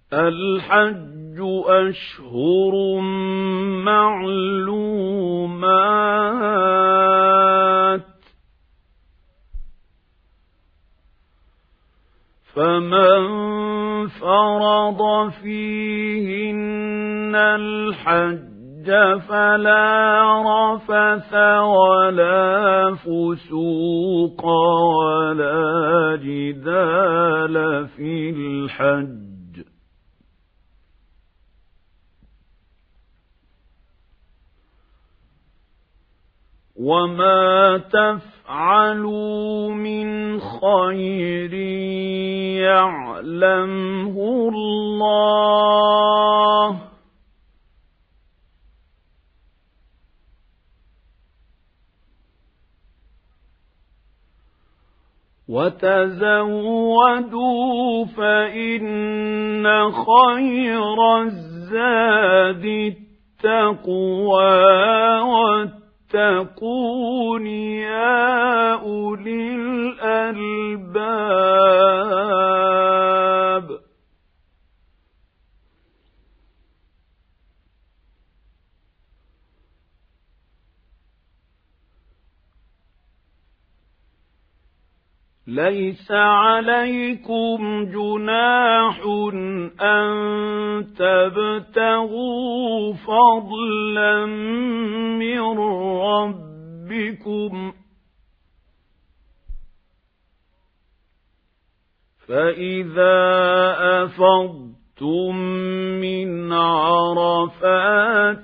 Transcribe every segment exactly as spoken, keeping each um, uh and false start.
الحج أشهر معلومات، فمن فرض فيهن الحج فلا رفث ولا فسوق ولا جدال في الحج، وما تفعلوا من خير يعلمه الله، وتزودوا فإن خير الزاد التقوى واتقون يا أولي الألباب. ليس عليكم جناح أن تبتغوا فضلا من ربكم، فإذا أفضتم من عرفات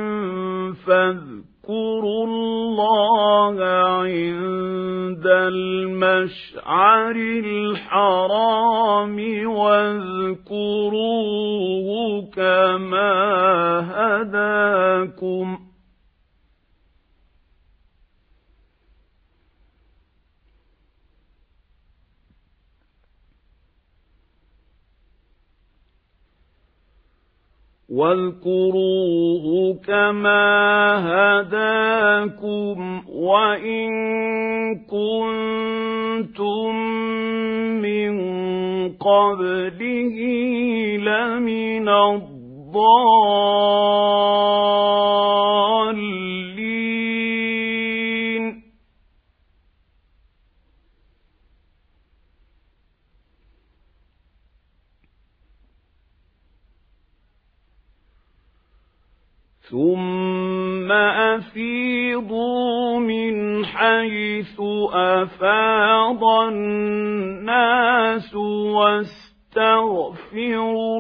فاذكروا الله عند المشعر الحرام واذكروه كما هداكم، واذكروه كما هداكم وإن كنتم من قبله لمن الضالين. ثم أفيضوا من حيث أفاض الناس واستغفروا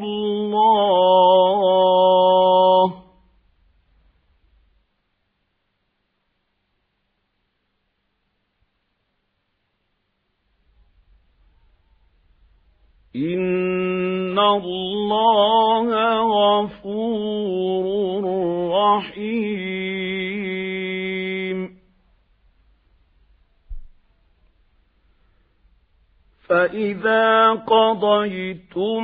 الله، إن الله غفور رحيم. فإذا قضيتم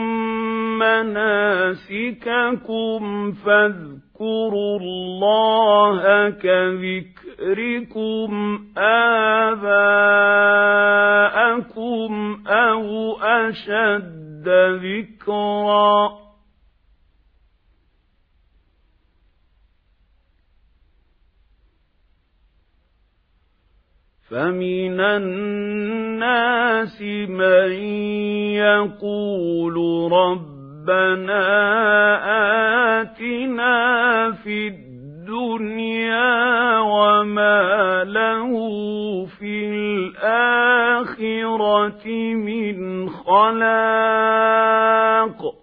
مناسككم فاذكروا الله كذكركم آباءكم أو أشد ذكرا، فمن الناس من يقول ربنا آتنا في الدنيا وما له في الآخرة من خلاق،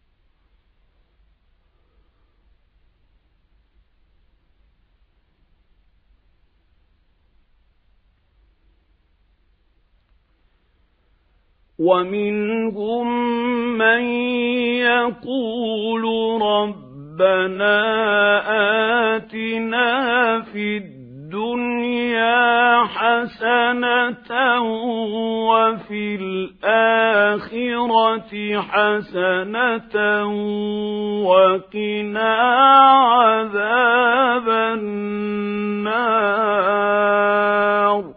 ومنهم من يقول ربنا آتنا في الدنيا حسنة وفي الآخرة حسنة وقنا عذاب النار.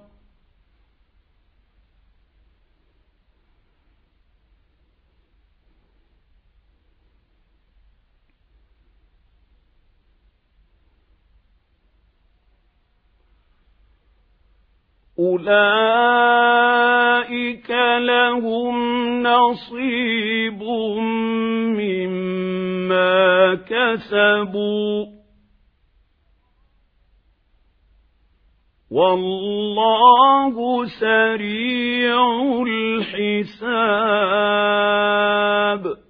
أولئك لهم نصيب مما كسبوا والله سريع الحساب